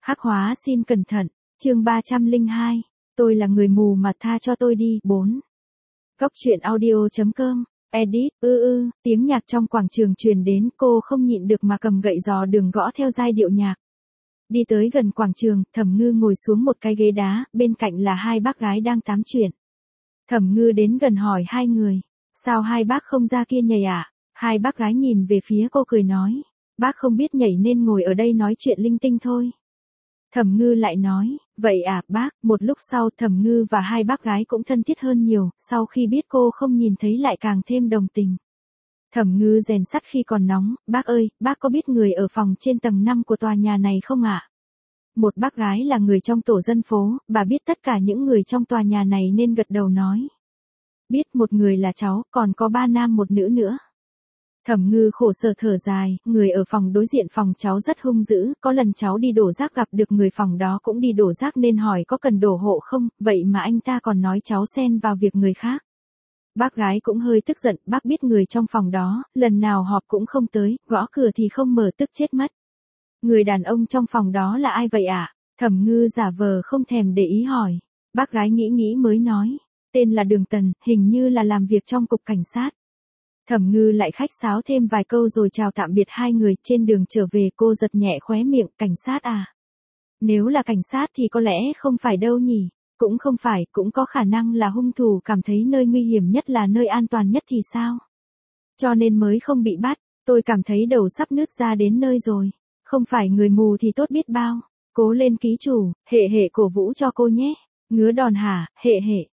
Hắc hóa xin cẩn thận, chương 302. Tôi là người mù mà tha cho tôi đi. 4. Góc truyện audio.com. Edit, tiếng nhạc trong quảng trường truyền đến, cô không nhịn được mà cầm gậy giò đường gõ theo giai điệu nhạc. Đi tới gần quảng trường, Thẩm Ngư ngồi xuống một cái ghế đá, bên cạnh là hai bác gái đang tám chuyện. Thẩm Ngư đến gần hỏi hai người, sao hai bác không ra kia nhảy ạ? Hai bác gái nhìn về phía cô cười nói, bác không biết nhảy nên ngồi ở đây nói chuyện linh tinh thôi. Thẩm Ngư lại nói, vậy à bác. Một lúc sau Thẩm Ngư và hai bác gái cũng thân thiết hơn nhiều, sau khi biết cô không nhìn thấy lại càng thêm đồng tình. Thẩm Ngư rèn sắt khi còn nóng, bác ơi, bác có biết người ở phòng trên tầng 5 của tòa nhà này không ạ? Một bác gái là người trong tổ dân phố, bà biết tất cả những người trong tòa nhà này nên gật đầu nói. Biết, một người là cháu, còn có 3 nam một nữ nữa. Thẩm Ngư khổ sở thở dài, người ở phòng đối diện phòng cháu rất hung dữ, có lần cháu đi đổ rác gặp được người phòng đó cũng đi đổ rác nên hỏi có cần đổ hộ không, vậy mà anh ta còn nói cháu xen vào việc người khác. Bác gái cũng hơi tức giận, bác biết người trong phòng đó, lần nào họp cũng không tới, gõ cửa thì không mở tức chết mất. Người đàn ông trong phòng đó là ai vậy ạ? Thẩm Ngư giả vờ không thèm để ý hỏi. Bác gái nghĩ nghĩ mới nói, tên là Đường Tần, hình như là làm việc trong cục cảnh sát. Thẩm Ngư lại khách sáo thêm vài câu rồi chào tạm biệt hai người. Trên đường trở về cô giật nhẹ khóe miệng, cảnh sát à? Nếu là cảnh sát thì có lẽ không phải đâu nhỉ? Cũng không phải, cũng có khả năng là hung thủ cảm thấy nơi nguy hiểm nhất là nơi an toàn nhất thì sao? Cho nên mới không bị bắt. Tôi cảm thấy đầu sắp nứt ra đến nơi rồi. Không phải người mù thì tốt biết bao. Cố lên ký chủ, hệ cổ vũ cho cô nhé. Ngứa đòn hả, hệ,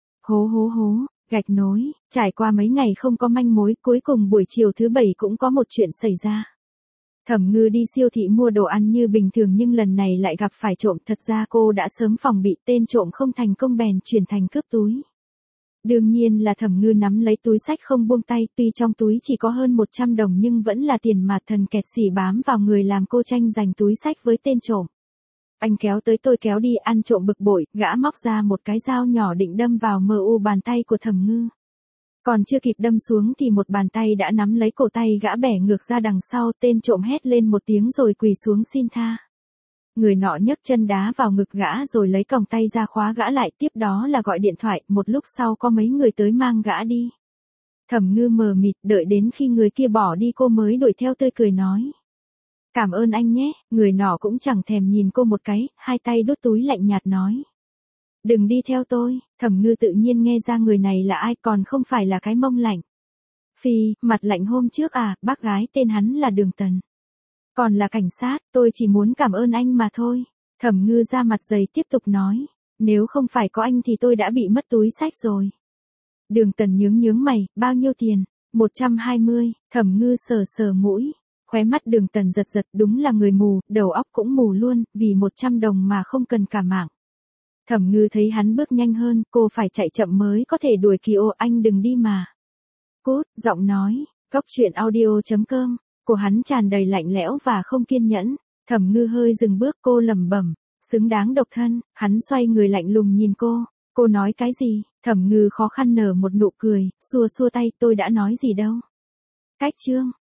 hố. Gạch nối, trải qua mấy ngày không có manh mối, cuối cùng buổi chiều thứ Bảy cũng có một chuyện xảy ra. Thẩm Ngư đi siêu thị mua đồ ăn như bình thường nhưng lần này lại gặp phải trộm, thật ra cô đã sớm phòng bị, tên trộm không thành công bèn chuyển thành cướp túi. Đương nhiên là Thẩm Ngư nắm lấy túi xách không buông tay, tuy trong túi chỉ có hơn 100 đồng nhưng vẫn là tiền mà thần kẹt xỉ bám vào người làm cô tranh giành túi xách với tên trộm. Anh kéo tới tôi kéo đi, ăn trộm bực bội, gã móc ra một cái dao nhỏ định đâm vào bàn tay của Thẩm Ngư. Còn chưa kịp đâm xuống thì một bàn tay đã nắm lấy cổ tay gã bẻ ngược ra đằng sau, tên trộm hét lên một tiếng rồi quỳ xuống xin tha. Người nọ nhấc chân đá vào ngực gã rồi lấy còng tay ra khóa gã lại, tiếp đó là gọi điện thoại, một lúc sau có mấy người tới mang gã đi. Thẩm Ngư mờ mịt, đợi đến khi người kia bỏ đi cô mới đuổi theo tươi cười nói. Cảm ơn anh nhé. Người nọ cũng chẳng thèm nhìn cô một cái, hai tay đút túi lạnh nhạt nói. Đừng đi theo tôi. Thẩm Ngư tự nhiên nghe ra người này là ai, còn không phải là cái mông lạnh. Phi, mặt lạnh hôm trước à, bác gái tên hắn là Đường Tần. Còn là cảnh sát, tôi chỉ muốn cảm ơn anh mà thôi. Thẩm Ngư ra mặt dày tiếp tục nói. Nếu không phải có anh thì tôi đã bị mất túi xách rồi. Đường Tần nhướng mày, bao nhiêu tiền? 120, Thẩm Ngư sờ mũi. Khóe mắt Đường Tần giật, đúng là người mù, đầu óc cũng mù luôn, vì 100 đồng mà không cần cả mạng. Thẩm Ngư thấy hắn bước nhanh hơn, cô phải chạy chậm mới có thể đuổi kịp. Anh đừng đi mà. Cút, giọng nói, góc truyện audio.com, của hắn tràn đầy lạnh lẽo và không kiên nhẫn. Thẩm Ngư hơi dừng bước, cô lẩm bẩm, xứng đáng độc thân. Hắn xoay người lạnh lùng nhìn cô nói cái gì? Thẩm Ngư khó khăn nở một nụ cười, xua tay, tôi đã nói gì đâu. Cách chương.